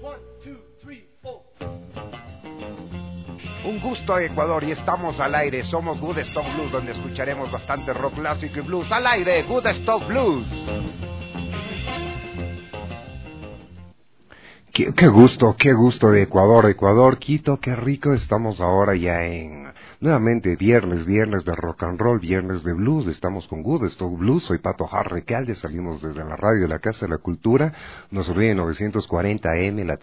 Un gusto, Ecuador, y estamos al aire. Somos Woodstock Blues, donde escucharemos bastante rock clásico y blues. Al aire, Woodstock Blues. Qué gusto de Ecuador, Quito, qué rico. Estamos ahora ya nuevamente viernes de rock and roll, viernes de blues. Estamos con Woodstock Blues. Soy Pato Jarrecalde, salimos desde la radio de la Casa de la Cultura. Nos olviden 940 AM, la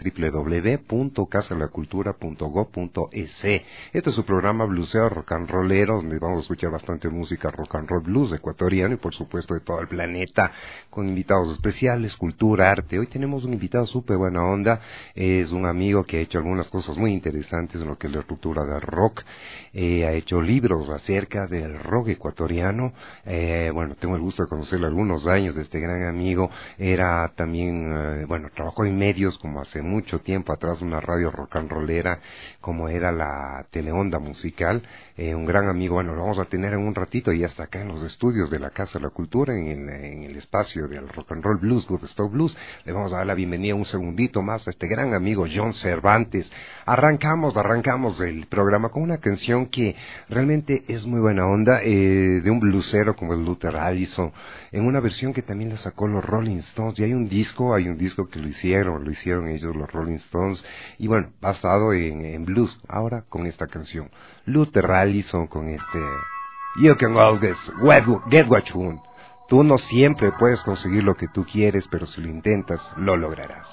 www.casadelacultura.go.es. Este es su programa bluesero rock and rollero, donde vamos a escuchar bastante música rock and roll blues ecuatoriano y por supuesto de todo el planeta, con invitados especiales, cultura, arte. Hoy tenemos un invitado súper buena onda. Es un amigo que ha hecho algunas cosas muy interesantes en lo que es la estructura del rock. Ha hecho libros acerca del rock ecuatoriano. Tengo el gusto de conocerlo algunos años de este gran amigo. Era también, trabajó en medios como hace mucho tiempo atrás, una radio rock and rollera como era la Teleonda Musical. Un gran amigo, lo vamos a tener en un ratito y hasta acá en los estudios de la Casa de la Cultura, en el espacio del rock and roll blues, Woodstock Blues. Le vamos a dar la bienvenida un segundito más a este gran amigo John Cervantes. Arrancamos el programa con una canción que realmente es muy buena onda, de un bluesero como el Luther Allison, en una versión que también la sacó los Rolling Stones. Y hay un disco que lo hicieron ellos, los Rolling Stones, y basado en blues. Ahora con esta canción, Luther Allison con You Can Always Get What You Want. Tú no siempre puedes conseguir lo que tú quieres, pero si lo intentas, lo lograrás.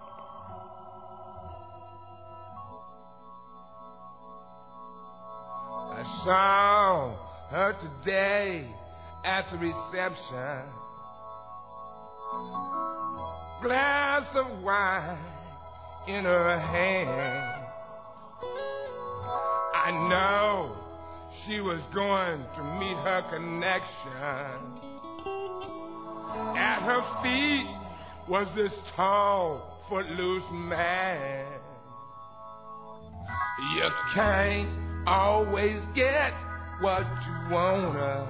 I saw her today at the reception. Glass of wine in her hand. I know she was going to meet her connection. At her feet was this tall, footloose man. You can't always get what you wanna.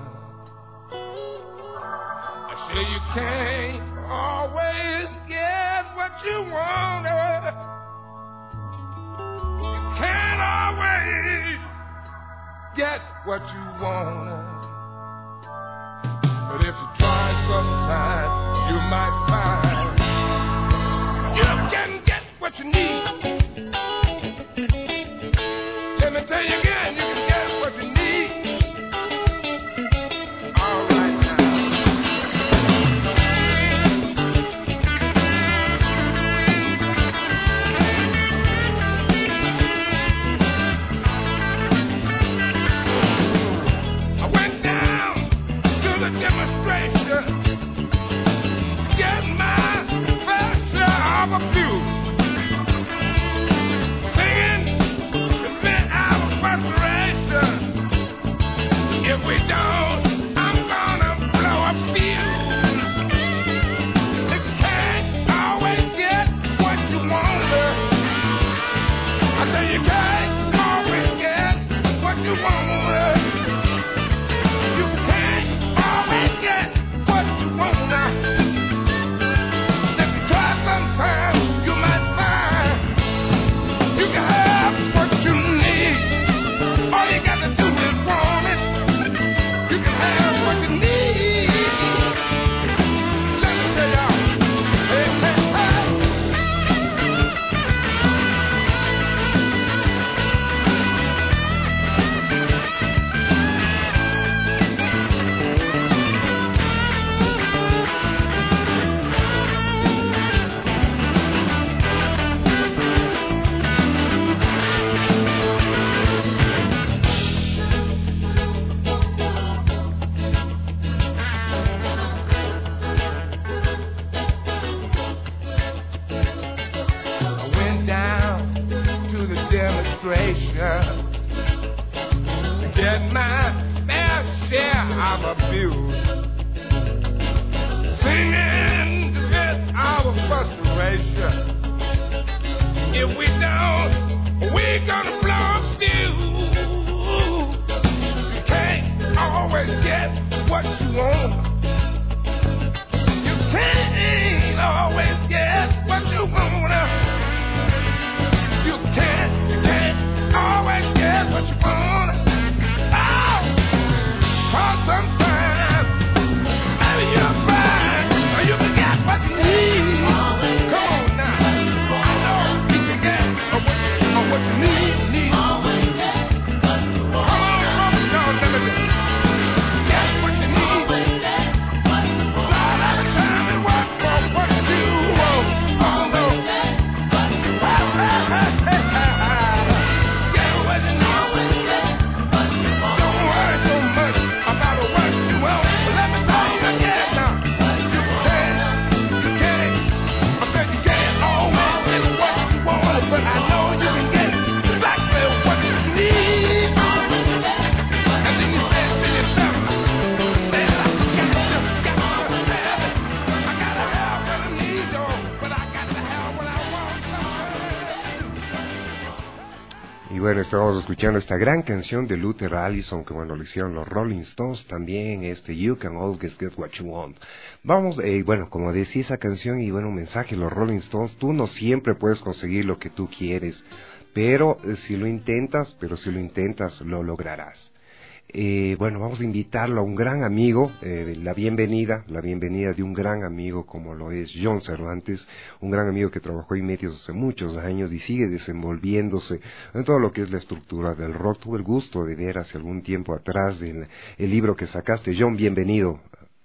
I say you can't always get what you wanna. You can't always get what you wanna. But if you try sometime, you might find you can get what you need. Let me tell you again, you can get what you need. All right now. I went down to the demonstration to get my fair share of abuse. If we don't, I'm gonna blow a fuse. You can't always get what you want. I say you can't always get what you want. You can't always get what you want. If you try sometime, you might find you can have what you need. All you got to do is want it. You can have what you need. Let me tell y'all. Hey, hey, hey. Get my fair share of abuse. Singing to get our frustration. If we don't, we're gonna blow a fuse. You can't always get what you want. You can't always get what you want. bueno, estábamos escuchando esta gran canción de Luther Allison, que bueno, lo hicieron los Rolling Stones también, You Can Always Get What You Want. Vamos, bueno, como decía esa canción, y bueno, un mensaje, los Rolling Stones, tú no siempre puedes conseguir lo que tú quieres, pero si lo intentas, lo lograrás. Bueno, vamos a invitarlo a un gran amigo, la bienvenida de un gran amigo como lo es John Cervantes, un gran amigo que trabajó en medios hace muchos años y sigue desenvolviéndose en todo lo que es la estructura del rock. Tuve el gusto de ver hace algún tiempo atrás el libro que sacaste. John, bienvenido.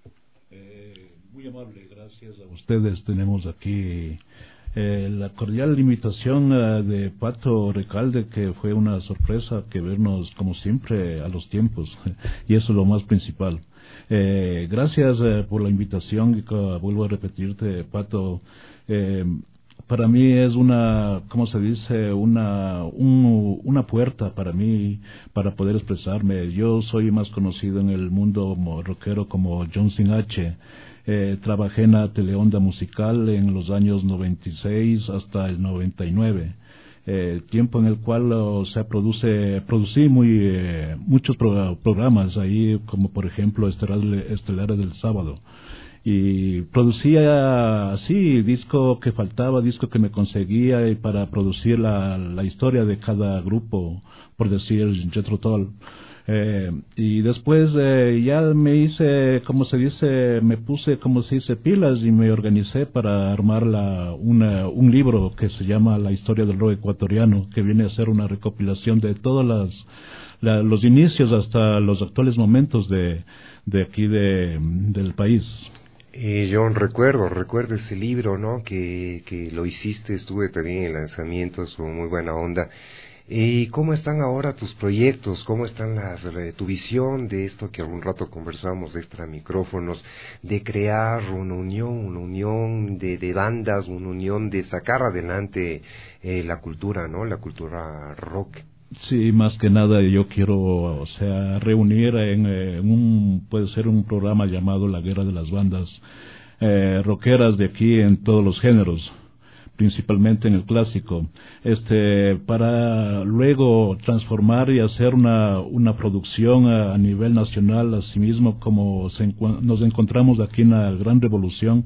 Muy amable, gracias a ustedes. Tenemos aquí la cordial invitación de Pato Recalde, que fue una sorpresa que vernos como siempre a los tiempos, y eso es lo más principal. Gracias por la invitación, y vuelvo a repetirte, Pato, para mí es una, ¿cómo se dice? Una puerta para mí, para poder expresarme. Yo soy más conocido en el mundo rockero como John Sin H. Trabajé en la teleonda musical en los años 96 hasta el 99, tiempo en el cual producí muchos programas ahí, como por ejemplo Estelares del Sábado, y producía así disco que faltaba, disco que me conseguía, y para producir la historia de cada grupo, por decir Jethro Tull. Y después ya me hice, me puse, pilas, y me organicé para armar un libro que se llama La historia del rock ecuatoriano, que viene a ser una recopilación de todos los inicios hasta los actuales momentos de aquí del país. John, recuerdo ese libro, ¿no? Que lo hiciste, estuve también en el lanzamiento, estuvo muy buena onda. ¿Y cómo están ahora tus proyectos? ¿Cómo están tu visión de esto que algún rato conversamos extra micrófonos, de crear una unión de bandas, una unión de sacar adelante la cultura, ¿no? La cultura rock. Sí, más que nada yo quiero, reunir puede ser un programa llamado La Guerra de las Bandas rockeras de aquí en todos los géneros, principalmente en el clásico, para luego transformar y hacer una producción a nivel nacional, asimismo como nos encontramos aquí en la Gran Revolución,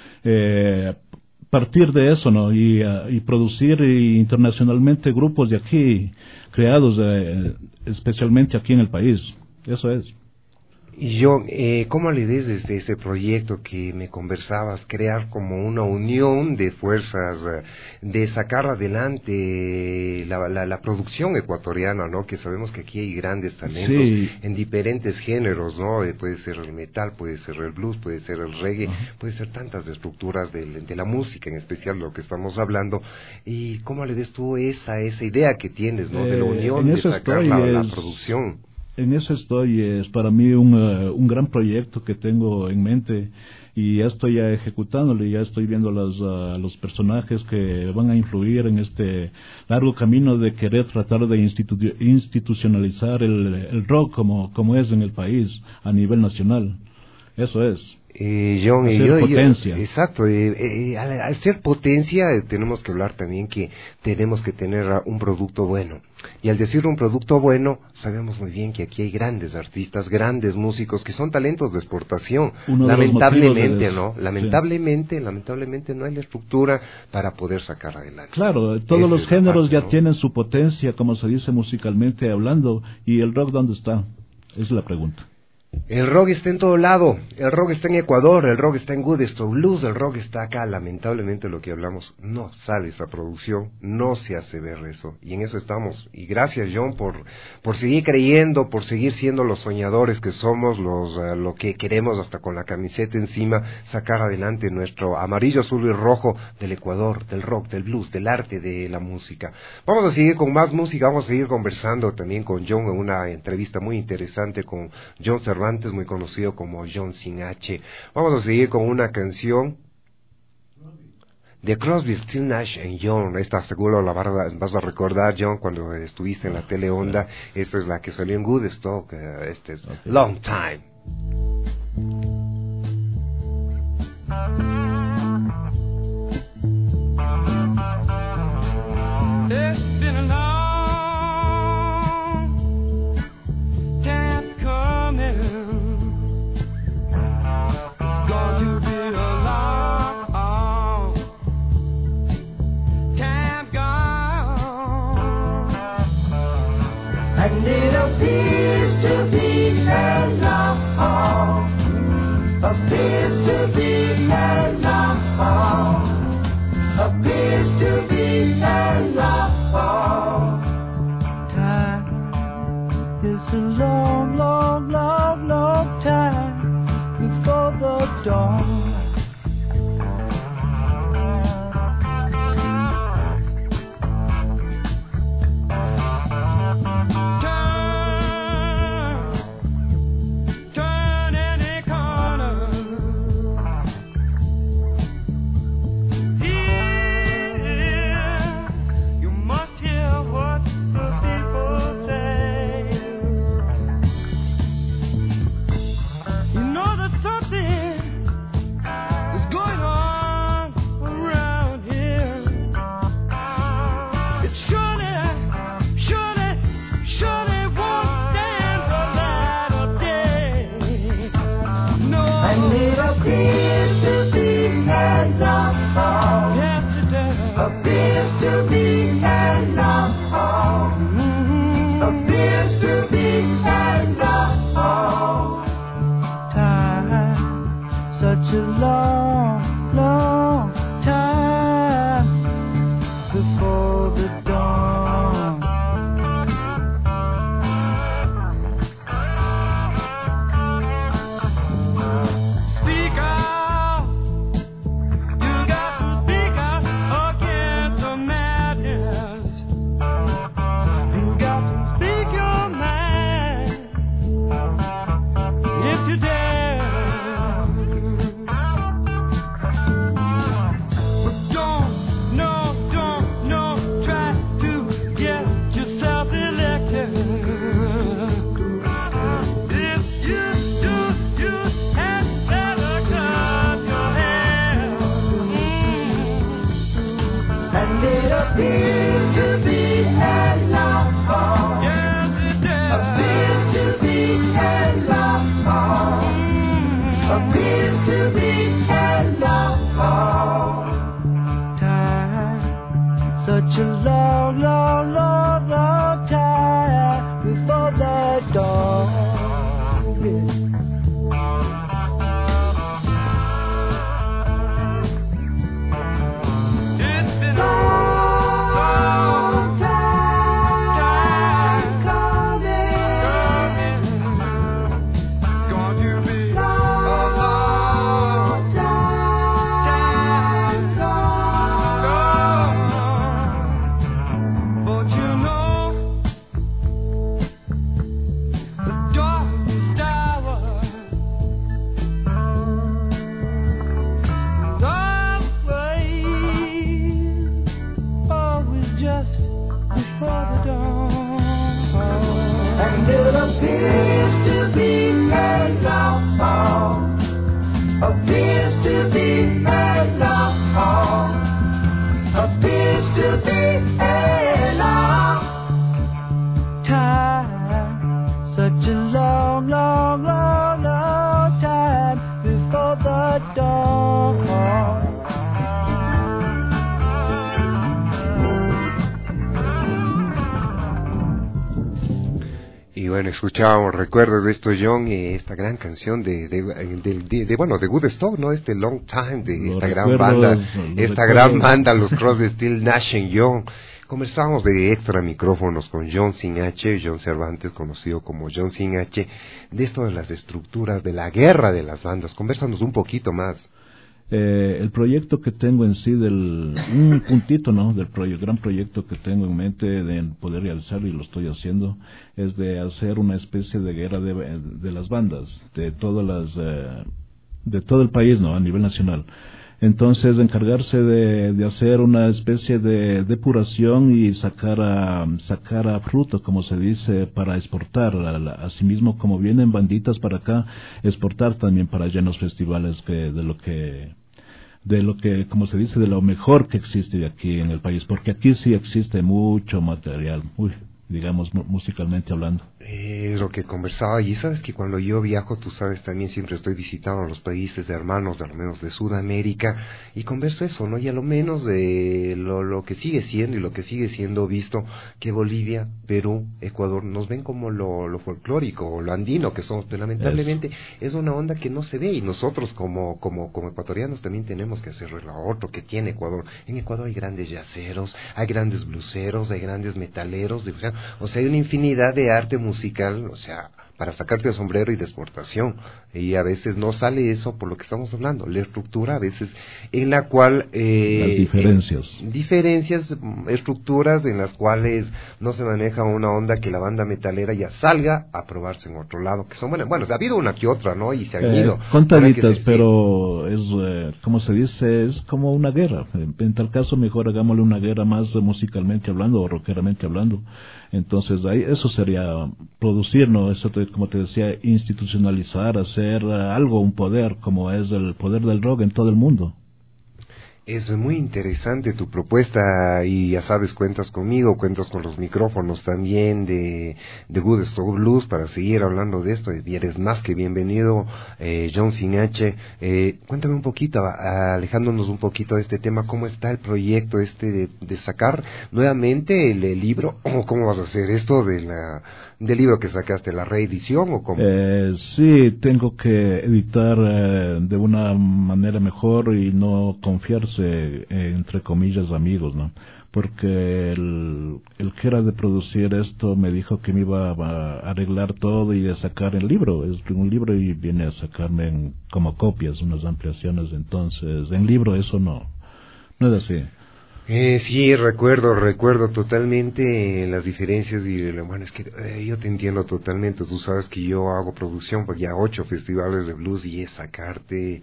partir de eso, ¿no? Y producir internacionalmente grupos de aquí, creados especialmente aquí en el país. Eso es. Y yo, ¿cómo le ves desde ese proyecto que me conversabas, crear como una unión de fuerzas, de sacar adelante la producción ecuatoriana, ¿no? Que sabemos que aquí hay grandes talentos, sí, en diferentes géneros, ¿no? Puede ser el metal, puede ser el blues, puede ser el reggae, puede ser tantas estructuras de la música, en especial lo que estamos hablando. ¿Y cómo le ves tú esa idea que tienes, ¿no? De la unión, de sacar la producción. En eso estoy, es para mí un gran proyecto que tengo en mente, y ya estoy ejecutándolo, y ya estoy viendo los personajes que van a influir en este largo camino de querer tratar de institucionalizar el rock como es en el país a nivel nacional. Eso es. John, potencia. Exacto, al ser potencia tenemos que hablar también que tenemos que tener un producto bueno, y al decir un producto bueno sabemos muy bien que aquí hay grandes artistas, grandes músicos que son talentos de exportación. Lamentablemente no hay la estructura para poder sacar adelante. Claro, todos los géneros ya tienen su potencia, como se dice musicalmente hablando, y el rock, ¿dónde está? Es la pregunta. El rock está en todo lado, el rock está en Ecuador, el rock está en Goodstock Blues, el rock está acá. Lamentablemente lo que hablamos no sale esa producción, no se hace ver eso, y en eso estamos. Y gracias, John, por seguir creyendo, por seguir siendo los soñadores que somos, lo que queremos, hasta con la camiseta encima, sacar adelante nuestro amarillo, azul y rojo del Ecuador, del rock, del blues, del arte, de la música. Vamos a seguir con más música, vamos a seguir conversando también con John en una entrevista muy interesante con John Cervantes, muy conocido como John Sin H. Vamos a seguir con una canción de Crosby, Stills, Nash & Young. Esta seguro la vas a recordar, John, cuando estuviste en la teleonda. Esta es la que salió en Woodstock. Este es Long Time. It's been a long And it appears to be mellow, appears to be mellow, appears to be mellow. Time is a long, long, long, long time before the dawn. Escuchábamos Recuerdos de esto, John, esta gran canción de Woodstock, ¿no? Este Long Time de esta gran banda, los Crosby, Stills, Nash & Young. Conversábamos de extra micrófonos con John Sin H, John Cervantes, conocido como John Sin H, de esto de las estructuras, de la guerra de las bandas. Convérsanos un poquito más. El proyecto que tengo en sí, un puntito, ¿no?, del gran proyecto que tengo en mente de poder realizar, y lo estoy haciendo, es de hacer una especie de guerra de las bandas, de todo el país, ¿no?, a nivel nacional. Entonces, encargarse de hacer una especie de depuración y sacar a fruto, como se dice, para exportar, asimismo, como vienen banditas para acá, exportar también para llenos festivales de lo que, como se dice, de lo mejor que existe aquí en el país, porque aquí sí existe mucho material, digamos, musicalmente hablando. Lo que conversaba, y sabes que cuando yo viajo, tú sabes, también siempre estoy visitando los países hermanos, de lo menos de Sudamérica, y converso eso, ¿no? Y a lo menos de lo que sigue siendo y lo que sigue siendo visto, que Bolivia, Perú, Ecuador, nos ven como lo folclórico, o lo andino que somos, pero lamentablemente es una onda que no se ve, y nosotros como ecuatorianos también tenemos que hacer lo otro que tiene Ecuador. En Ecuador hay grandes yaceros, hay grandes bluseros, hay grandes metaleros, o sea, hay una infinidad de arte musical, o sea, para sacarte el sombrero y de exportación, y a veces no sale eso por lo que estamos hablando, la estructura a veces en la cual las diferencias, estructuras en las cuales no se maneja una onda que la banda metalera ya salga a probarse en otro lado, que son buenas, bueno, ha habido una que otra, ¿no? Y se han ido contaditas, pero es como se dice, es como una guerra. En tal caso mejor hagámosle una guerra más musicalmente hablando o rockeramente hablando. Entonces ahí eso sería producir, ¿no? Eso como te decía, institucionalizar, hacer algo, un poder, como es el poder del rock en todo el mundo. Es muy interesante tu propuesta, y ya sabes, cuentas conmigo, cuentas con los micrófonos también de Woodstock Blues para seguir hablando de esto, y eres más que bienvenido, John Sinache. Cuéntame un poquito, alejándonos un poquito de este tema, ¿cómo está el proyecto de sacar nuevamente el libro? ¿Cómo vas a hacer esto del libro que sacaste, la reedición o cómo? Sí, tengo que editar de una manera mejor y no confiarse entre comillas amigos, ¿no? Porque el que era de producir esto me dijo que me iba a arreglar todo y a sacar el libro. Es un libro y viene a sacarme como copias, unas ampliaciones. Entonces, en libro eso no es así. Sí, recuerdo totalmente las diferencias, y bueno, es que yo te entiendo totalmente. Tú sabes que yo hago producción para ya 8 festivales de blues, y es sacarte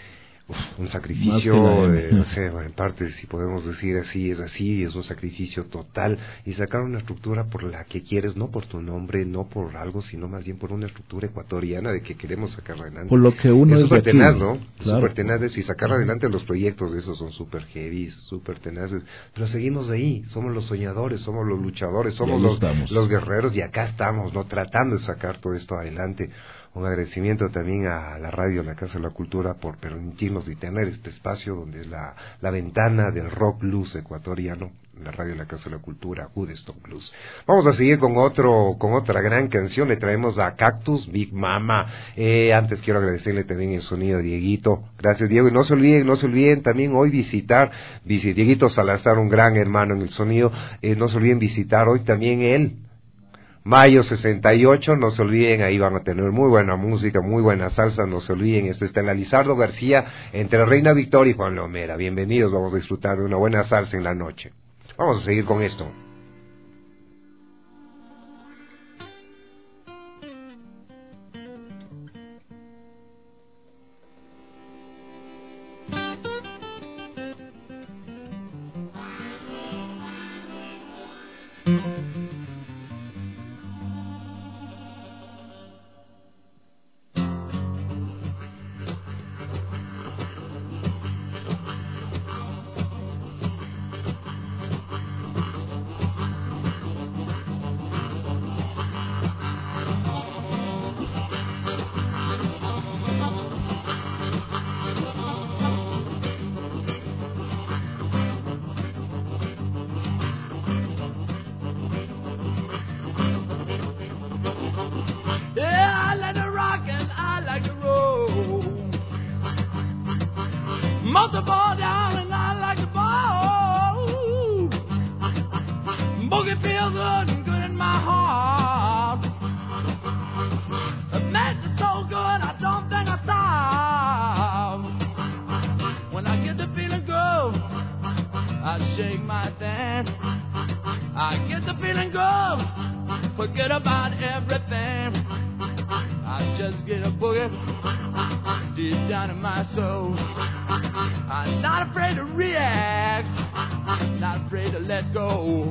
un sacrificio, no sé, en parte, si podemos decir así, es un sacrificio total, y sacar una estructura por la que quieres, no por tu nombre, no por algo, sino más bien por una estructura ecuatoriana de que queremos sacar adelante. Por lo que uno es súper tenaz, ¿no? Claro. Súper tenaces, y sacar adelante los proyectos de esos son súper heavy, súper tenaces, pero seguimos ahí, somos los soñadores, somos los luchadores, somos los guerreros, y acá estamos, ¿no? Tratando de sacar todo esto adelante. Un agradecimiento también a la radio, la Casa de la Cultura, por permitirnos y tener este espacio donde es la ventana del rock blues ecuatoriano, la radio de la Casa de la Cultura, Woodstock Blues. Vamos a seguir con otra gran canción. Le traemos a Cactus, Big Mama. Antes quiero agradecerle también el sonido a Dieguito. Gracias, Diego. Y no se olviden también hoy visitar Dieguito Salazar, un gran hermano en el sonido. No se olviden visitar hoy también él. Mayo 68, no se olviden, ahí van a tener muy buena música, muy buena salsa, no se olviden, esto está en la Lizardo García, entre Reina Victoria y Juan Lomera. Bienvenidos, vamos a disfrutar de una buena salsa en la noche. Vamos a seguir con esto. Most of all, darling, I like the ball. Boogie feels good and good in my heart. It makes it so good, I don't think I stop. When I get the feeling good, I shake my thing. I get the feeling good, forget about everything. I just get a boogie deep down in my soul. I'm not afraid to react, not afraid to let go.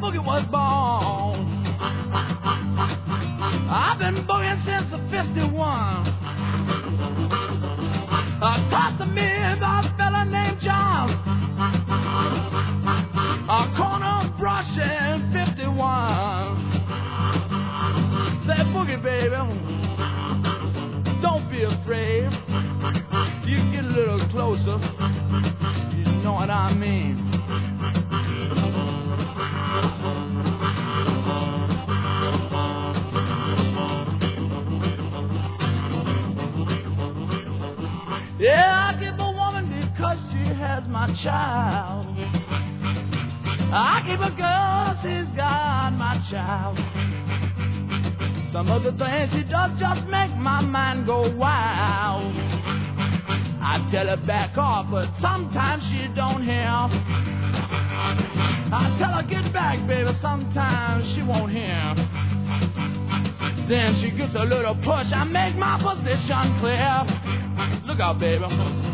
boogie was born. I've been boogieing since the 51. Taught to me by a fella named John. Corner brush in 51. Say, boogie, baby, don't be afraid. You get a little closer, you know what I mean. Yeah, I give a woman because she has my child. I keep a girl, she's got my child. Some of the things she does just make my mind go wild. I tell her back off, but sometimes she don't hear. I tell her get back, baby, sometimes she won't hear. Then she gets a little push, I make my position clear. Look out, baby.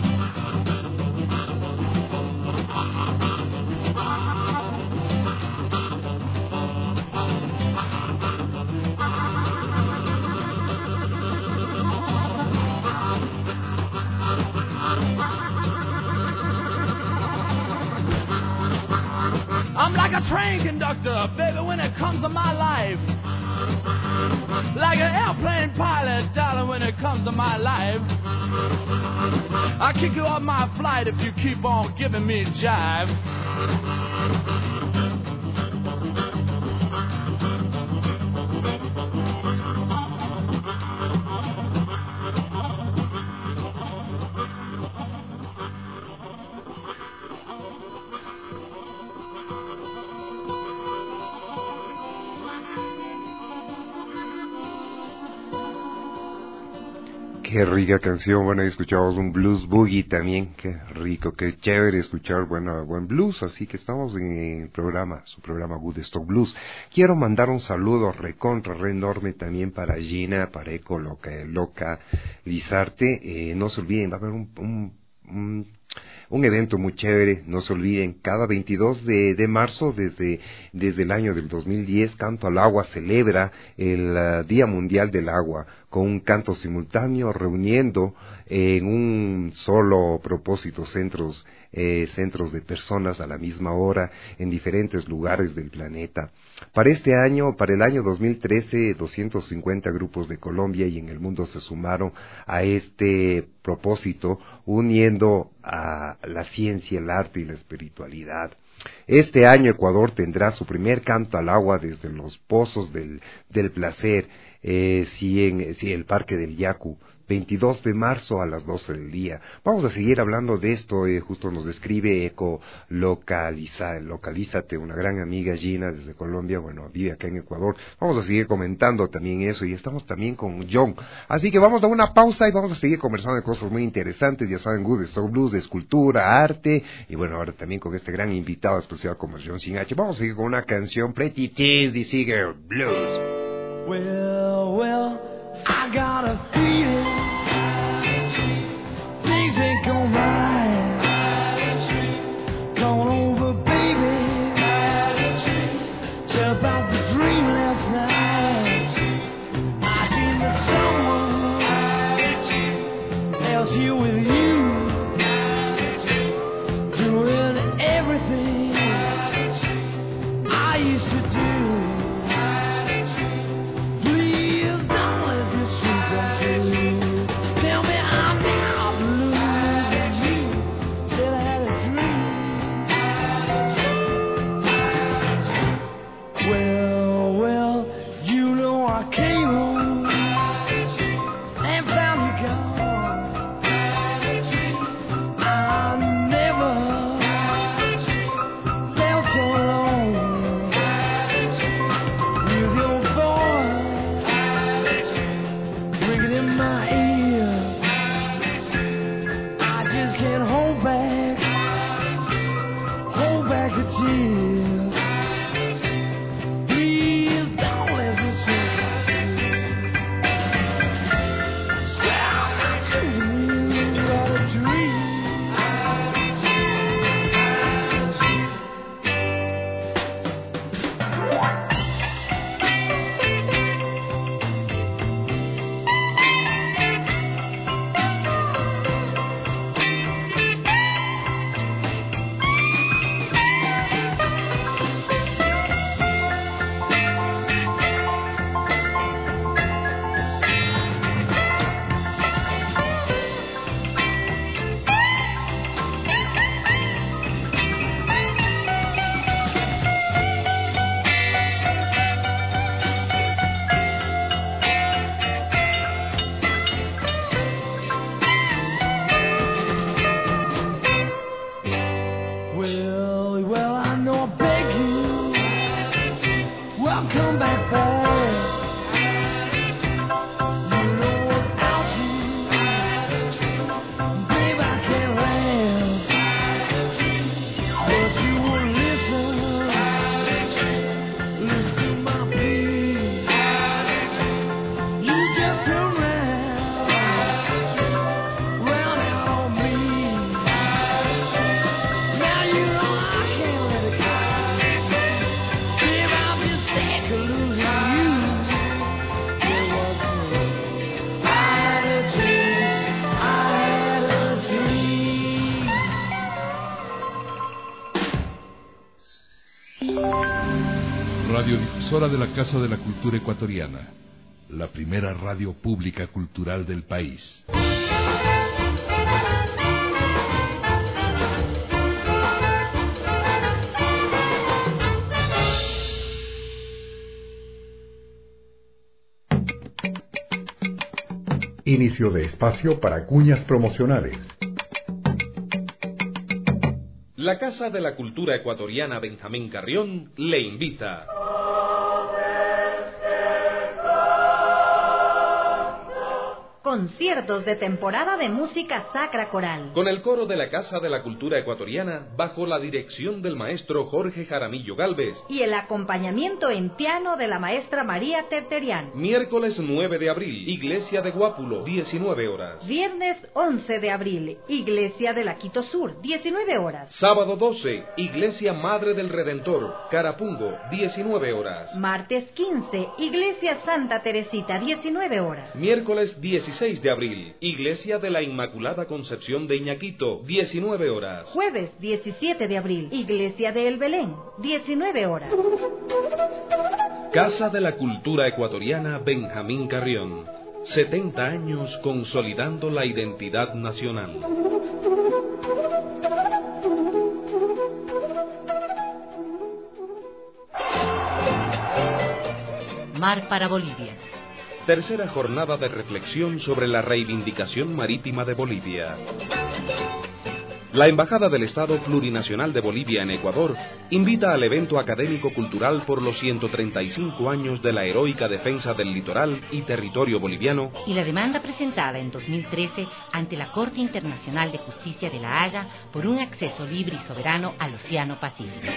I'm like a train conductor, baby, when it comes to my life. Like an airplane pilot, darling, when it comes to my life. I'll kick you off my flight if you keep on giving me jive. Qué rica canción, bueno, ahí escuchamos un blues boogie también, qué rico, qué chévere escuchar, bueno, buen blues, así que estamos en el programa, su programa Woodstock Blues. Quiero mandar un saludo recontra, re enorme también para Gina, para Eco Loca Lizarte, no se olviden, va a haber un evento muy chévere, no se olviden, cada 22 de marzo, desde el año del 2010, Canto al Agua celebra el Día Mundial del Agua, con un canto simultáneo, reuniendo en un solo propósito centros de personas a la misma hora, en diferentes lugares del planeta. Para el año 2013, 250 grupos de Colombia y en el mundo se sumaron a este propósito, uniendo a la ciencia, el arte y la espiritualidad. Este año Ecuador tendrá su primer canto al agua desde los pozos del placer, el Parque del Yacu, 22 de marzo a las 12 del día. Vamos a seguir hablando de esto, justo nos describe Eco Localízate, una gran amiga Gina desde Colombia, bueno, vive acá en Ecuador. Vamos a seguir comentando también eso y estamos también con John. Así que vamos a una pausa y vamos a seguir conversando de cosas muy interesantes, ya saben, Woodstock Blues, de escultura, arte, y bueno, ahora también con este gran invitado especial como John Sin H. Vamos a seguir con una canción, Pretty Teasy Singer Blues. Well, I got a feeling things ain't going right. Come on over, baby. Tell about the dream last night. I seen that someone else here with you, doing everything I used to do. radiodifusora de la Casa de la Cultura Ecuatoriana, la primera radio pública cultural del país. Inicio de espacio para cuñas promocionales. La Casa de la Cultura Ecuatoriana Benjamín Carrión le invita. Conciertos de temporada de música sacra coral. Con el coro de la Casa de la Cultura Ecuatoriana, bajo la dirección del maestro Jorge Jaramillo Gálvez. Y el acompañamiento en piano de la maestra María Terterian. Miércoles 9 de abril, Iglesia de Guápulo, 19 horas. Viernes 11 de abril, Iglesia de la Quito Sur, 19 horas. Sábado 12, Iglesia Madre del Redentor, Carapungo, 19 horas. Martes 15, Iglesia Santa Teresita, 19 horas. Miércoles 16 de abril, Iglesia de la Inmaculada Concepción de Iñaquito, 19 horas. Jueves 17 de abril, Iglesia de El Belén, 19 horas. Casa de la Cultura Ecuatoriana Benjamín Carrión, 70 años consolidando la identidad nacional. Mar para Bolivia. Tercera jornada de reflexión sobre la reivindicación marítima de Bolivia. La Embajada del Estado Plurinacional de Bolivia en Ecuador invita al evento académico-cultural por los 135 años de la heroica defensa del litoral y territorio boliviano y la demanda presentada en 2013 ante la Corte Internacional de Justicia de La Haya por un acceso libre y soberano al Océano Pacífico.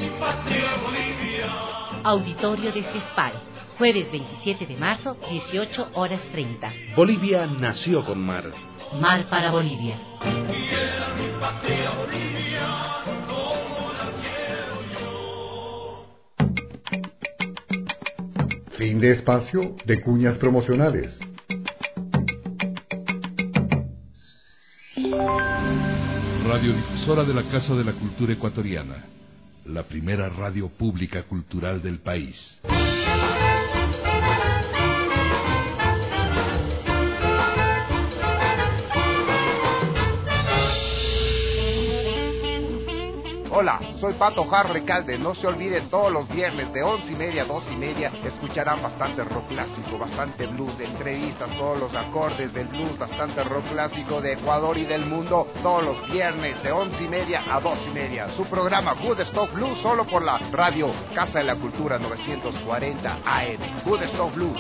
Auditorio de CESPAL. Jueves 27 de marzo, 18 horas 30. Bolivia nació con mar. Mar para Bolivia. Fin de espacio de cuñas promocionales. Radiodifusora de la Casa de la Cultura Ecuatoriana, la primera radio pública cultural del país. Hola, soy Pato Jar Recalde. No se olviden, todos los viernes de 11:30 a 2:30 escucharán bastante rock clásico, bastante blues, de entrevistas, todos los acordes del blues, bastante rock clásico de Ecuador y del mundo, todos los viernes de 11:30 a 2:30. Su programa Good Stuff Blues, solo por la radio Casa de la Cultura 940 AM. Good Stuff Blues.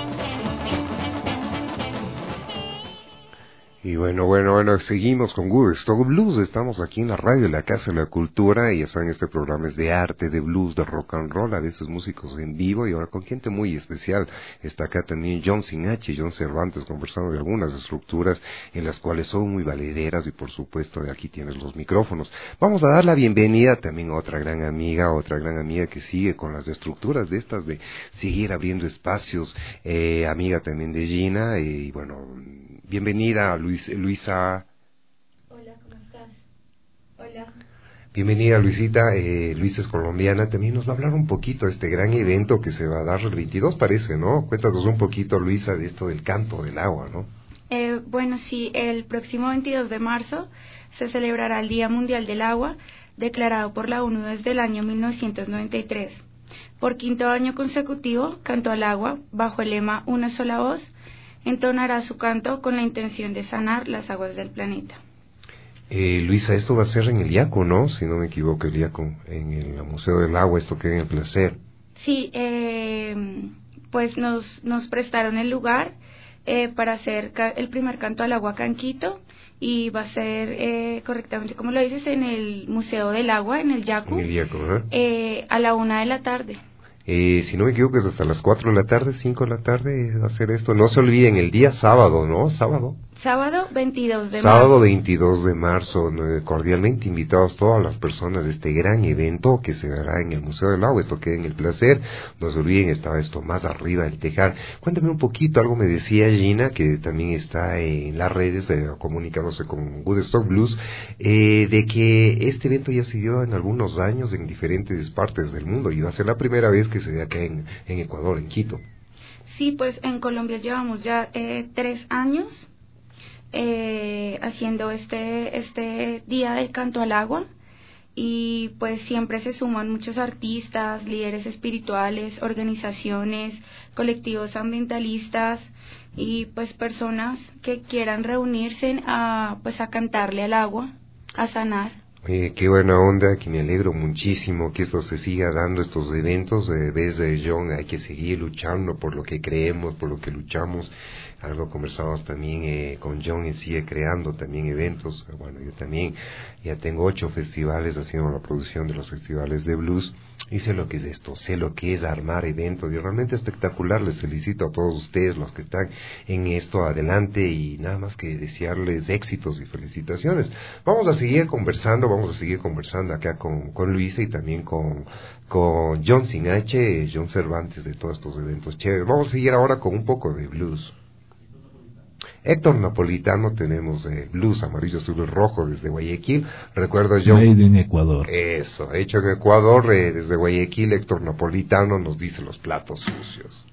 Y bueno, seguimos con Good Stuff Blues. Estamos aquí en la radio de la Casa de la Cultura y ya saben, este programa es de arte, de blues, de rock and roll, a veces músicos en vivo, y ahora con gente muy especial. Está acá también John Sinachi, John Cervantes, conversando de algunas estructuras en las cuales son muy valederas, y por supuesto de aquí tienes los micrófonos. Vamos a dar la bienvenida también a otra gran amiga que sigue con las estructuras de estas de seguir abriendo espacios, amiga también de Gina, y bueno, bienvenida Luisa. Hola, ¿cómo estás? Hola. Bienvenida Luisita. Luisa es colombiana, también nos va a hablar un poquito de este gran evento que se va a dar el 22, parece, ¿no? Cuéntanos un poquito, Luisa, de esto del canto del agua, ¿no? Bueno, sí, el próximo 22 de marzo se celebrará el Día Mundial del Agua, declarado por la ONU desde el año 1993. Por quinto año consecutivo, Canto al Agua, bajo el lema Una sola voz, entonará su canto con la intención de sanar las aguas del planeta. Luisa, esto va a ser en el IACO, ¿no? Si no me equivoco, el IACO, en el Museo del Agua, esto queda en El Placer. Sí, pues nos prestaron el lugar para hacer el primer canto al agua acá en Quito, y va a ser correctamente, como lo dices, en el Museo del Agua, en el IACO, a la 1:00 p.m. Si no me equivoco, es hasta las 4 de la tarde, 5 de la tarde hacer esto. No se olviden, el día sábado, ¿no? ¿Sábado? Sábado 22 de Sábado marzo. 22 de marzo, cordialmente invitados todas las personas de este gran evento que se dará en el Museo del Agua. Esto queda en El Placer. No se olviden, está esto más arriba del tejar. Cuéntame un poquito, algo me decía Gina, que también está en las redes, comunicándose con Woodstock Blues, de que este evento ya se dio en algunos años en diferentes partes del mundo y va a ser la primera vez que se dé acá en Ecuador, en Quito. Sí, pues en Colombia llevamos ya 3 años haciendo este Día del Canto al Agua, y pues siempre se suman muchos artistas, líderes espirituales, organizaciones, colectivos ambientalistas y pues personas que quieran reunirse a cantarle al agua, a sanar. Qué buena onda, que me alegro muchísimo que esto se siga dando, estos eventos. Ves, John, hay que seguir luchando por lo que creemos, por lo que luchamos. Algo conversamos también con John, y sigue creando también eventos. Bueno, yo también ya tengo 8 festivales haciendo la producción de los festivales de blues, y sé lo que es esto, sé lo que es armar eventos, y realmente espectacular. Les felicito a todos ustedes, los que están en esto, adelante, y nada más que desearles éxitos y felicitaciones. Vamos a seguir conversando acá con Luisa, y también con John Sin H, John Cervantes, de todos estos eventos chéveres. Vamos a seguir ahora con un poco de blues. Héctor Napolitano, tenemos blues amarillo, azul y rojo desde Guayaquil. Recuerdo yo. Made in Ecuador. Eso, hecho en Ecuador, desde Guayaquil. Héctor Napolitano nos dice los platos sucios.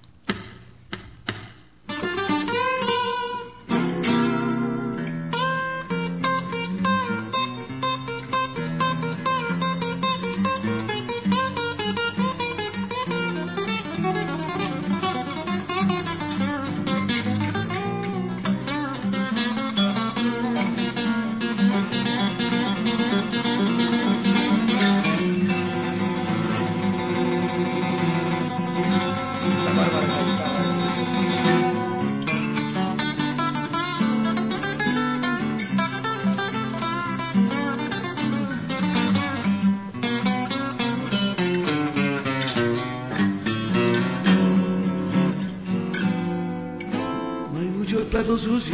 Platos sucios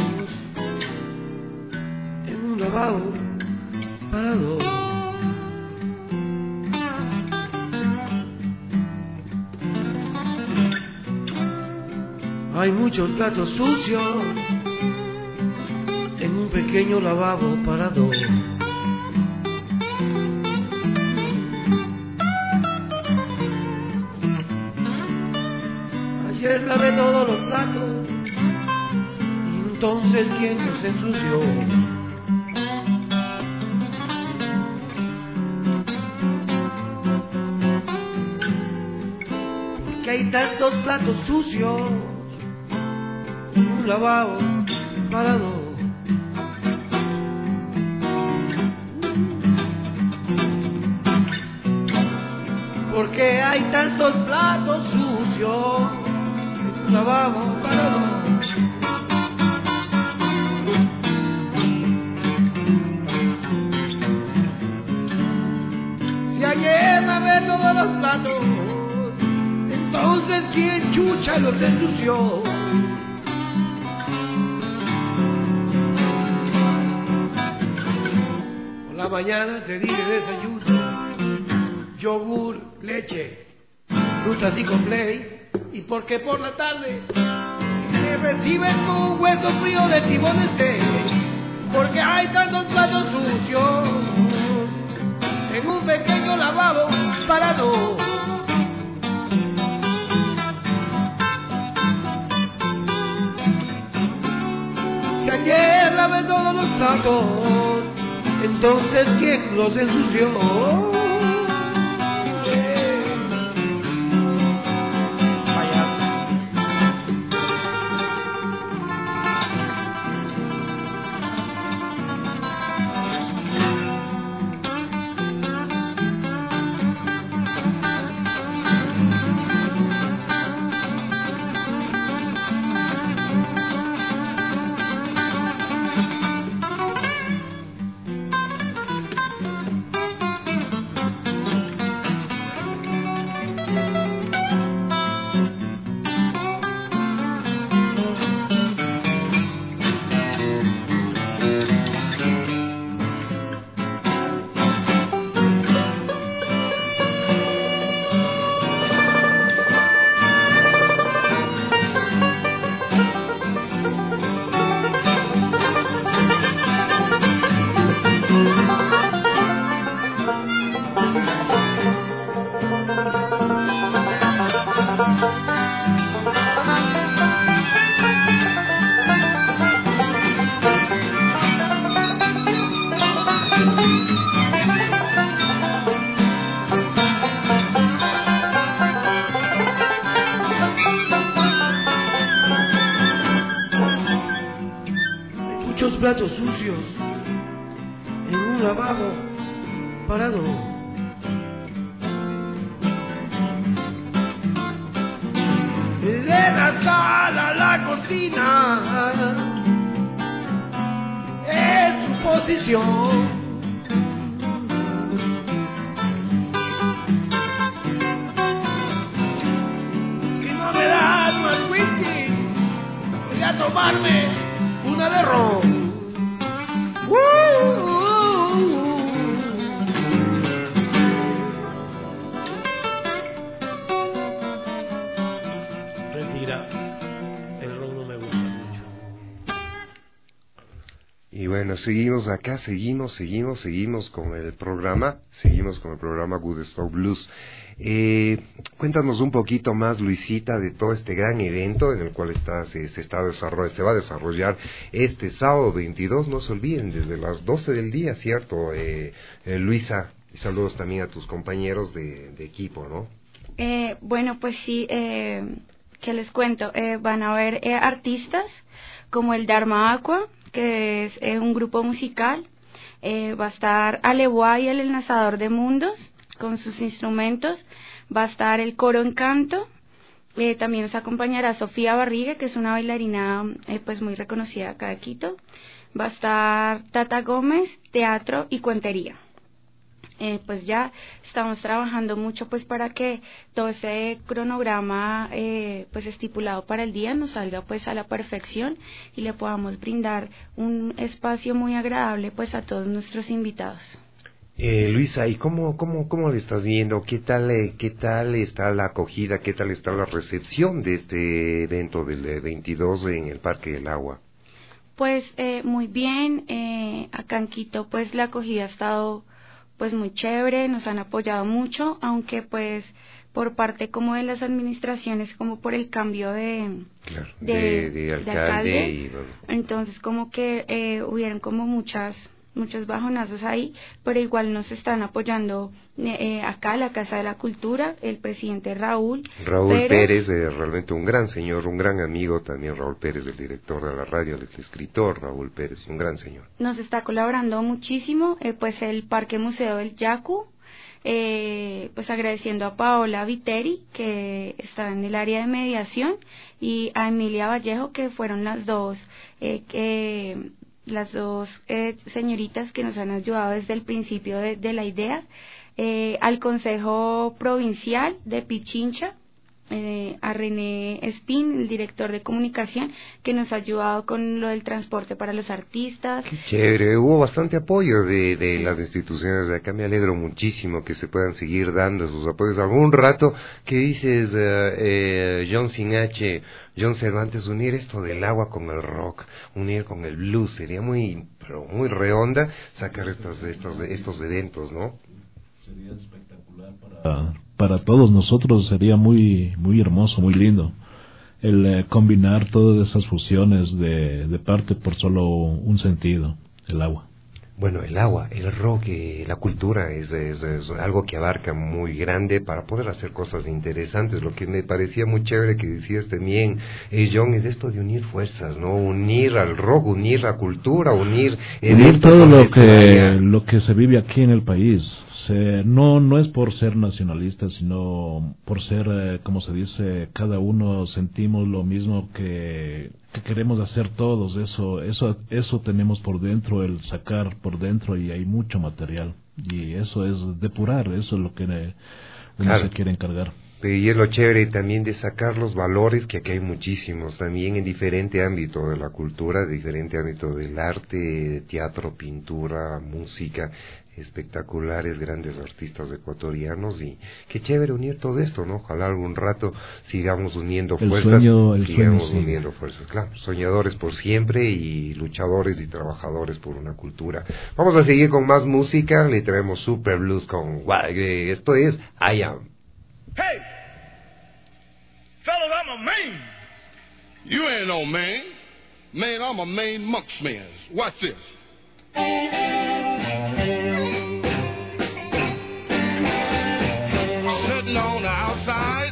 en un lavabo para dos. Hay muchos platos sucios en un pequeño lavabo para dos. Ayer lavé todos los platos, entonces ¿quién nos ensució? Porque hay tantos platos sucios, un lavabo para dos. Porque hay tantos platos sucios, un lavabo para dos. Ayer lavé todos los platos, entonces ¿quién chucha los ensució? Por la mañana te di de desayuno, yogur, leche, frutas y con play. ¿Y por qué por la tarde me recibes con un hueso frío de tibón steak? Porque hay tantos platos sucios en un pequeño lavabo para dos. Si ayer lavé todos los platos, entonces ¿quién los ensució? platos sucios en un lavabo parado. De la sala a la cocina es su posición. Si no me das más whisky, voy a tomarme una de ron. Y bueno, seguimos acá, seguimos con el programa, Woodstock Blues. Cuéntanos un poquito más, Luisita, de todo este gran evento en el cual se va a desarrollar este sábado 22, no se olviden, desde las 12 del día, ¿cierto? Luisa, y saludos también a tus compañeros de equipo, ¿no? Bueno, pues sí, ¿qué les cuento? Van a haber artistas como el Dharma Aqua, que es un grupo musical. Va a estar Aleguay, el enlazador de mundos, con sus instrumentos. Va a estar el coro Encanto. También nos acompañará Sofía Barriga, que es una bailarina pues muy reconocida acá de Quito. Va a estar Tata Gómez, teatro y cuentería. Pues ya estamos trabajando mucho pues para que todo ese cronograma pues estipulado para el día nos salga pues a la perfección y le podamos brindar un espacio muy agradable pues a todos nuestros invitados. Luisa, ¿y cómo le estás viendo? ¿Qué tal está la acogida? ¿Qué tal está la recepción de este evento del 22 en el Parque del Agua? Pues muy bien, acá en Quito pues la acogida ha estado pues muy chévere, nos han apoyado mucho, aunque pues por parte como de las administraciones, como por el cambio de alcalde. Y, bueno. Entonces como que hubieron como muchos bajonazos ahí, pero igual nos están apoyando acá la Casa de la Cultura, el presidente Raúl Pérez, realmente un gran señor, un gran amigo también, Raúl Pérez, el director de la radio, el escritor Raúl Pérez, un gran señor. Nos está colaborando muchísimo, pues el Parque Museo del Yacu, pues agradeciendo a Paola Viteri, que está en el área de mediación, y a Emilia Vallejo, que fueron las dos señoritas que nos han ayudado desde el principio de la idea, al Consejo Provincial de Pichincha, a René Espín, el director de comunicación, que nos ha ayudado con lo del transporte para los artistas. Qué chévere, hubo bastante apoyo de las instituciones de acá, me alegro muchísimo que se puedan seguir dando esos apoyos. Algún rato que dices, John Sin-H, John Cervantes, unir esto del agua con el rock, unir con el blues, sería muy redonda sacar estos eventos, ¿no? Sería espectacular para todos nosotros, sería muy hermoso, muy lindo el combinar todas esas fusiones de parte por solo un sentido, el agua. Bueno, el agua, el rock, la cultura es algo que abarca muy grande para poder hacer cosas interesantes. Lo que me parecía muy chévere que decías también, John, es esto de unir fuerzas, ¿no? Unir al rock, unir la cultura, unir todo lo que se vive aquí en el país. No es por ser nacionalistas, sino por ser, como se dice, cada uno sentimos lo mismo que queremos hacer todos. Eso tenemos por dentro, el sacar por dentro, y hay mucho material, y eso es depurar, eso es lo que uno se quiere encargar. Y es lo chévere también de sacar los valores, que aquí hay muchísimos, también en diferente ámbito de la cultura, diferente ámbito del arte, teatro, pintura, música, espectaculares, grandes artistas ecuatorianos, y qué chévere unir todo esto, ¿no? Ojalá algún rato sigamos uniendo fuerzas, uniendo fuerzas, claro, soñadores por siempre y luchadores y trabajadores por una cultura. Vamos a seguir con más música, le traemos Super Blues con esto es I Am. Hey, fellas, I'm a man. You ain't no man. Man, I'm a Maine monksman. Watch this. Sitting on the outside,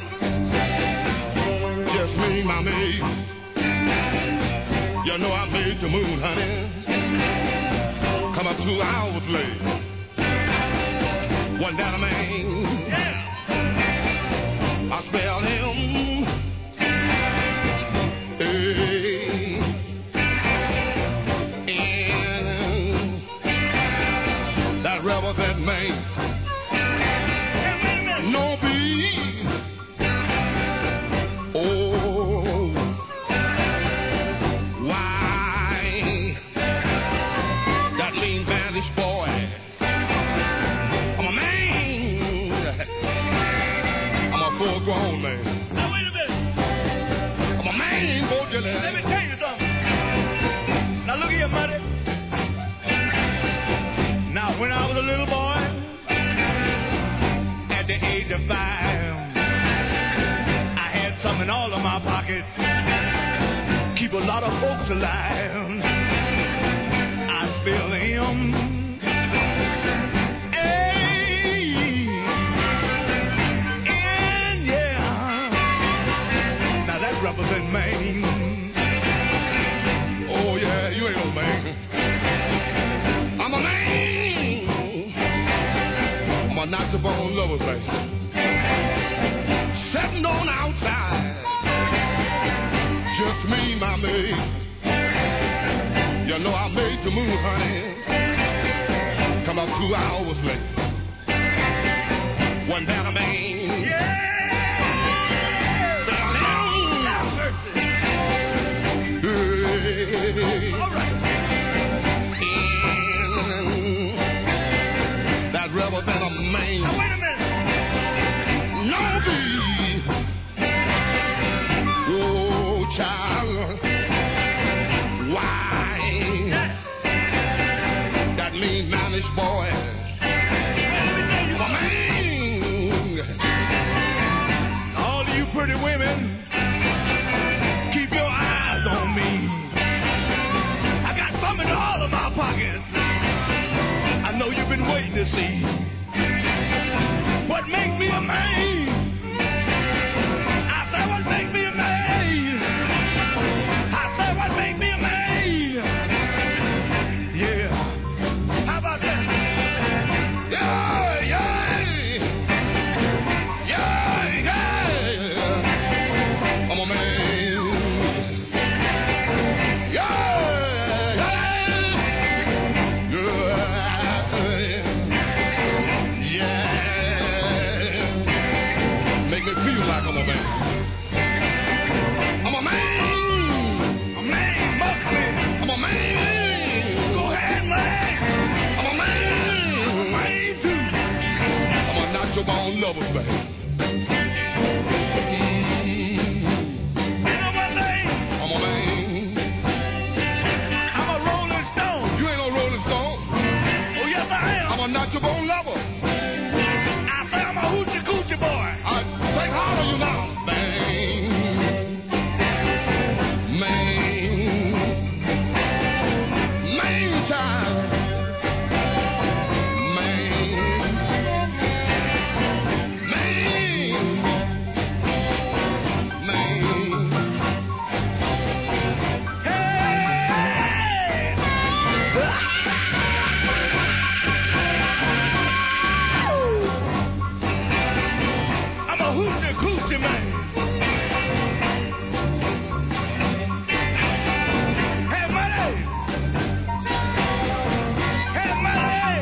just me and my maid. You know I made the moon, honey. 2 hours late. One down a man. Yeah. I smelled him. Hey. And that rebel that man. No be. Oh. Why? That lean bandaged boy. I'm a man. I'm a full-grown man. Now wait a minute. I'm a man, Bo Dylan. Let me tell you something. Now look here, buddy. Now when I was a little boy, at the age of 5, I had some in all of my pockets. Keep a lot of folks alive. I spill him. Hey. And yeah. Now that represent Maine. Oh, yeah, you ain't no man. I'm a man. I'm a knock-the-bone lover, baby. Sitting on outside. Just me, my maid. You know I made the move, honey. Come up 2 hours late. One down a man. Yeah. All right. And that rebel than a man. Now wait a minute. No be. Oh, child. Why? That mean managed boy. I'm a man. All of you pretty women, keep your eyes on me. I got something in all of my pockets. I know you've been waiting to see what makes me a man. I say what makes me a man. I say what makes me a man. Yeah. How about that? Yeah, yeah. Yeah, yeah. I'm a man. Yeah, yeah. Yeah. Make me feel like I'm a man. I'm a man. A man, Buckley. I'm a man. Go ahead, man. I'm a man. I'm a man, too. I'm a natural born lover, baby. You know my name? I'm a man. I'm a Rolling Stone. You ain't no Rolling Stone. Oh, yes, I am. I'm a natural born lover. I say I'm a hoochie coochie boy. I think harder you now. Man, child. I'm a hoochie coochie man. Hey, money. Hey, money.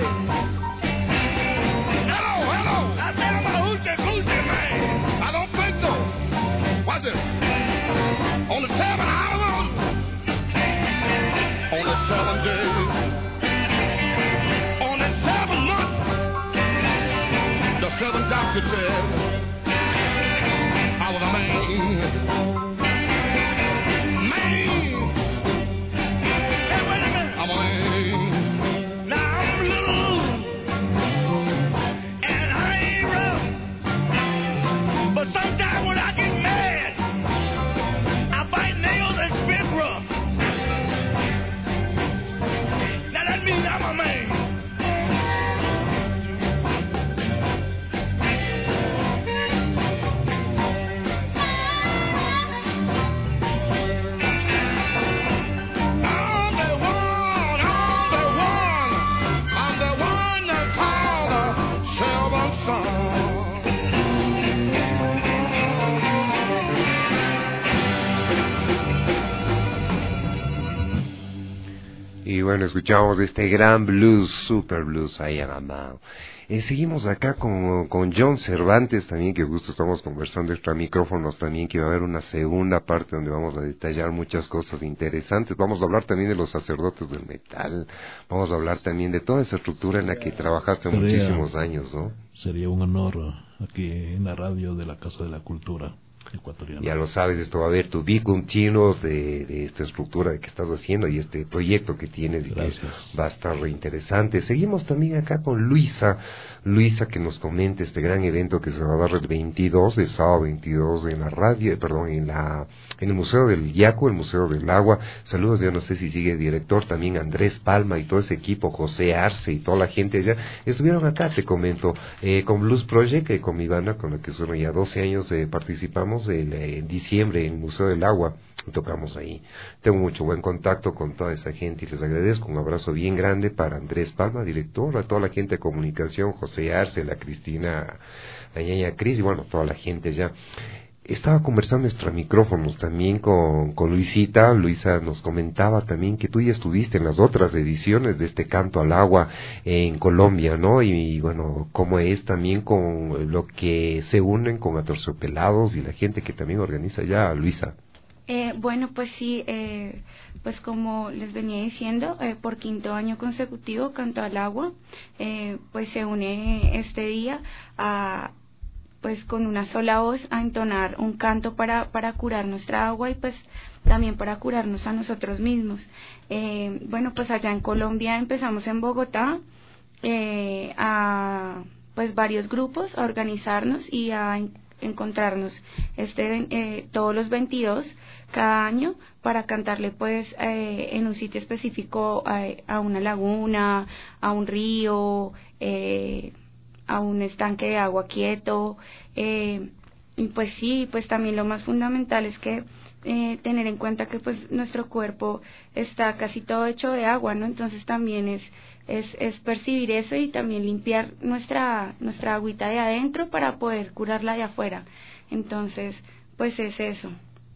Hello, hello. I say I'm a hoochie coochie man. I don't think so. Watch it. On the 7 hours, on the 7 days, on the 7 months, the 7 doctors said I was a man. Man. Hey, wait a minute. I'm a man. Now I'm blue. And I ain't rough. But sometimes when I get mad, I bite nails and spit rough. Now that means I'm a man. Bueno, escuchamos este gran blues, super blues, ahí Agamao. Seguimos acá con John Cervantes también, que justo estamos conversando extra micrófonos también, que va a haber una segunda parte donde vamos a detallar muchas cosas interesantes. Vamos a hablar también de los sacerdotes del metal, vamos a hablar también de toda esa estructura en la que trabajaste muchísimos años, ¿no? Sería un honor aquí en la radio de la Casa de la Cultura ecuatoriana. Ya lo sabes, esto va a haber tu continuo de esta estructura que estás haciendo y este proyecto que tienes y que va a estar re interesante. Seguimos también acá con Luisa que nos comente este gran evento que se va a dar el sábado 22 en la radio, en el Museo del Yaco, el Museo del Agua. Saludos, yo no sé si sigue el director, también Andrés Palma y todo ese equipo, José Arce y toda la gente allá, estuvieron acá, te comento, con Blues Project, con mi banda, con la que son ya 12 años participamos en diciembre en el Museo del Agua, tocamos ahí. Tengo mucho buen contacto con toda esa gente y les agradezco. Un abrazo bien grande para Andrés Palma, director, a toda la gente de comunicación, José Arce, la Cristina, la ñaña Cris y bueno, toda la gente ya. Estaba conversando extra micrófonos también con Luisita. Luisa nos comentaba también que tú ya estuviste en las otras ediciones de este Canto al Agua en Colombia, ¿no? Y bueno, cómo es también con lo que se unen con Aterciopelados y la gente que también organiza ya, Luisa. Bueno, pues sí, pues como les venía diciendo, por 5º año consecutivo Canto al Agua, pues se une este día pues con una sola voz a entonar un canto para curar nuestra agua y pues también para curarnos a nosotros mismos. Bueno, pues allá en Colombia empezamos en Bogotá a pues varios grupos a organizarnos y a encontrarnos todos los 22 cada año para cantarle pues en un sitio específico a una laguna, a un río, a un estanque de agua quieto, y pues sí, pues también lo más fundamental es que tener en cuenta que pues nuestro cuerpo está casi todo hecho de agua, ¿no? Entonces también es percibir eso y también limpiar nuestra agüita de adentro para poder curarla de afuera. Entonces, pues es eso.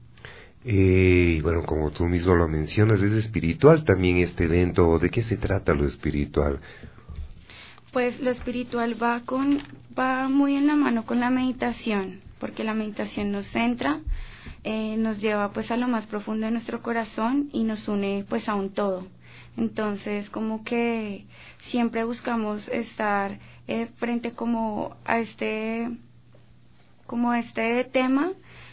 Y bueno, como tú mismo lo mencionas, es espiritual también este evento. ¿De qué se trata lo espiritual? Pues lo espiritual va muy en la mano con la meditación, porque la meditación nos centra, nos lleva pues a lo más profundo de nuestro corazón y nos une pues a un todo. Entonces como que siempre buscamos estar frente como a este tema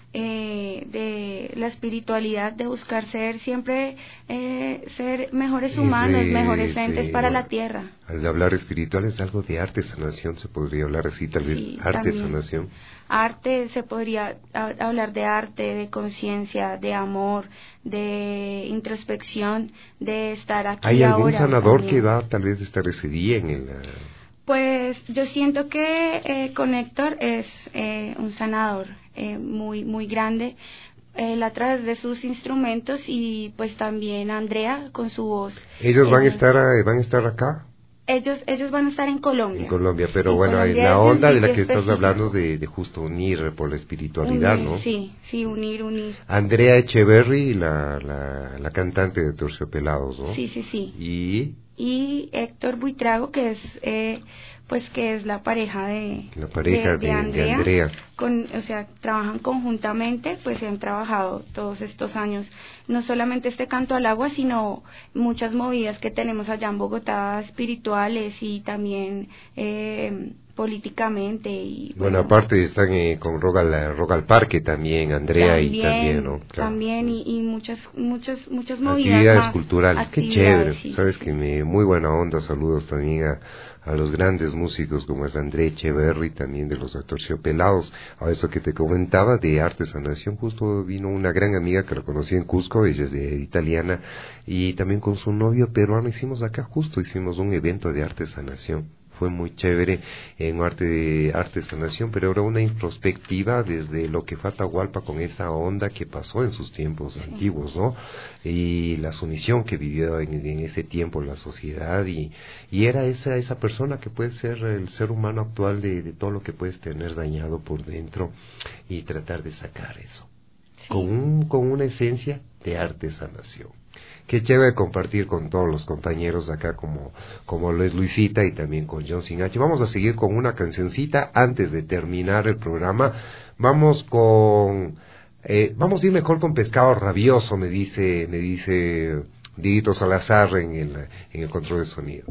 de la espiritualidad, de buscar ser siempre ser mejores humanos, mejores entes para la tierra. Al hablar espiritual es algo de arte sanación, se podría hablar así, tal vez, sí, arte sanación. Arte, se podría hablar de arte, de conciencia, de amor, de introspección, de estar aquí. ¿Hay algún ahora sanador también que va tal vez de estar ese día en el...? Pues yo siento que con Héctor es un sanador muy muy grande, él a través de sus instrumentos y pues también Andrea con su voz. ¿Ellos van a estar acá? Ellos van a estar en Colombia. En Colombia, pero en bueno, Colombia la onda de la que estás hablando de justo unir por la espiritualidad, ¿no? Sí, unir. Andrea Echeverry, la cantante de Aterciopelados, ¿no? Sí. Y Héctor Buitrago, que es la pareja de Andrea. O sea, trabajan conjuntamente, pues han trabajado todos estos años, no solamente este Canto al Agua, sino muchas movidas que tenemos allá en Bogotá, espirituales y también políticamente. Y bueno, aparte están con Rock al Parque también, Andrea, y también, ¿no? Claro. También y muchas movidas. Actividades culturales, qué chévere, sí, sabes sí. Que muy buena onda, saludos también a los grandes músicos como es André Echeverry, también de los Aterciopelados. A eso que te comentaba de arte sanación, justo vino una gran amiga que la conocí en Cusco, ella es italiana, y también con su novio peruano hicimos un evento de arte sanación. Fue muy chévere en arte sanación, pero ahora una introspectiva desde lo que fue Atahualpa con esa onda que pasó en sus tiempos antiguos, ¿no? Y la sumisión que vivió en ese tiempo la sociedad y era esa persona que puede ser el ser humano actual de todo lo que puedes tener dañado por dentro y tratar de sacar eso con una esencia de arte sanación. Qué chévere compartir con todos los compañeros de acá como lo es Luisita y también con John Sinache. Vamos a seguir con una cancioncita antes de terminar el programa. Vamos a ir mejor con Pescado Rabioso, me dice Dieguito Salazar en el control de sonido.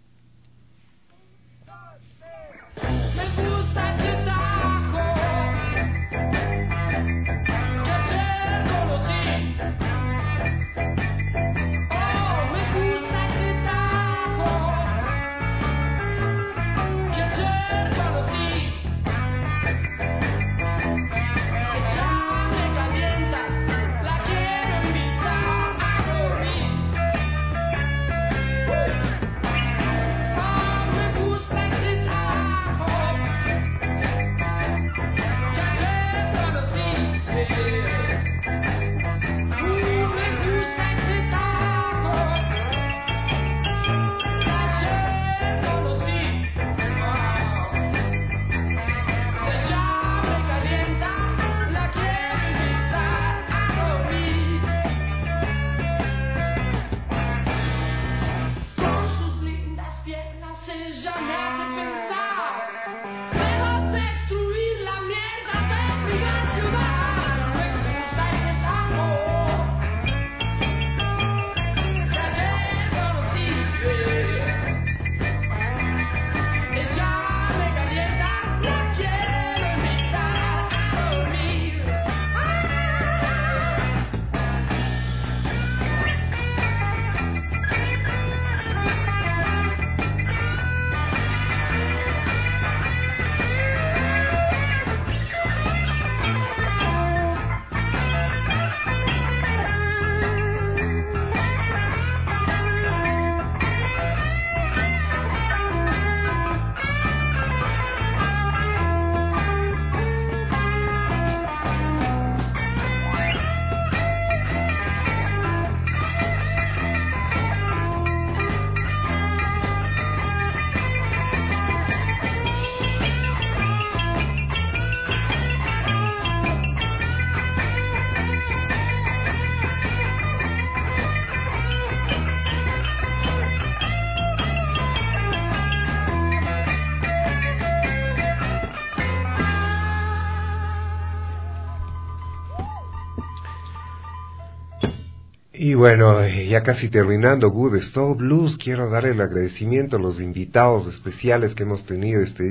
Y bueno, ya casi terminando Good Stove Blues, quiero dar el agradecimiento a los invitados especiales que hemos tenido este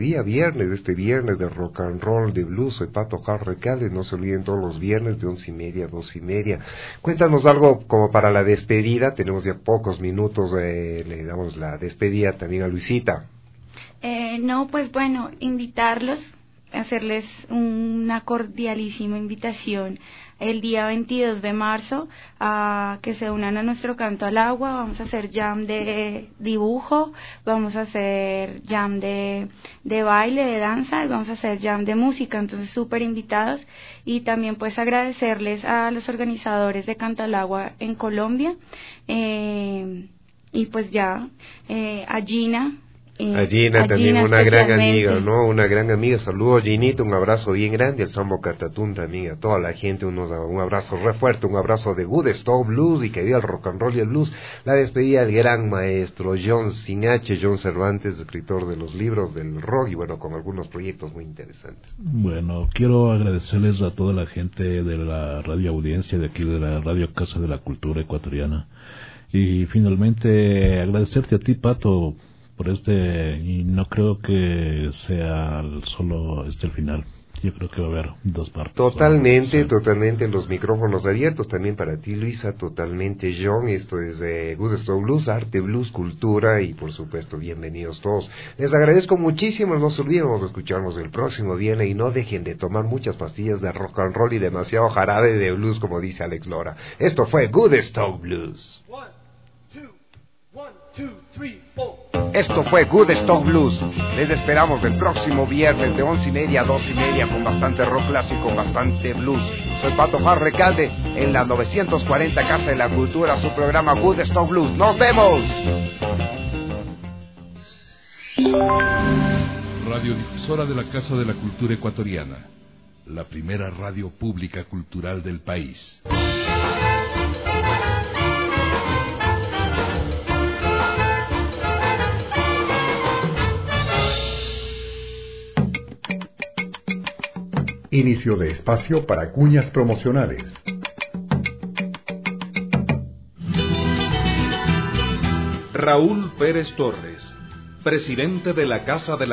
viernes de rock and roll, de blues. Soy Pato Jarrecalde, no se olviden todos los viernes de 11:30 a 2:30. Cuéntanos algo como para la despedida, tenemos ya pocos minutos, le damos la despedida también a Luisita. No, pues bueno, invitarlos, hacerles una cordialísima invitación el día 22 de marzo a que se unan a nuestro canto al agua. Vamos a hacer jam de dibujo, vamos a hacer jam de baile, de danza, y vamos a hacer jam de música, entonces súper invitados. Y también pues agradecerles a los organizadores de Canto al Agua en Colombia, y pues ya a Gina también una gran amiga, ¿no? Una gran amiga. Saludos, Ginita, un abrazo bien grande, al Sambo Catatún también, a toda la gente, un abrazo re fuerte, un abrazo de Good Stove Blues y que viva el rock and roll y el blues. La despedida del gran maestro John Sinache, John Cervantes, escritor de los libros del rock y bueno, con algunos proyectos muy interesantes. Bueno, quiero agradecerles a toda la gente de la radio audiencia de aquí de la Radio Casa de la Cultura Ecuatoriana y finalmente agradecerte a ti, Pato, por y no creo que sea solo el final. Yo creo que va a haber dos partes. Totalmente los micrófonos abiertos también para ti, Luisa, totalmente, John. Esto es Good Stove Blues, arte, blues, cultura y por supuesto bienvenidos todos. Les agradezco muchísimo, no se olviden de escucharnos el próximo viernes y no dejen de tomar muchas pastillas de rock and roll y demasiado jarabe de blues como dice Alex Lora. Esto fue Good Stove Blues. 1, 2, 3, 4. Esto fue Good Stove Blues. Les esperamos el próximo viernes de 11:30 a 2:30 con bastante rock clásico, bastante blues. Soy Pato Jarrecalde en la 940 Casa de la Cultura, su programa Good Stove Blues. ¡Nos vemos! Radiodifusora de la Casa de la Cultura Ecuatoriana, la primera radio pública cultural del país. Inicio de espacio para cuñas promocionales. Raúl Pérez Torres, presidente de la Casa de la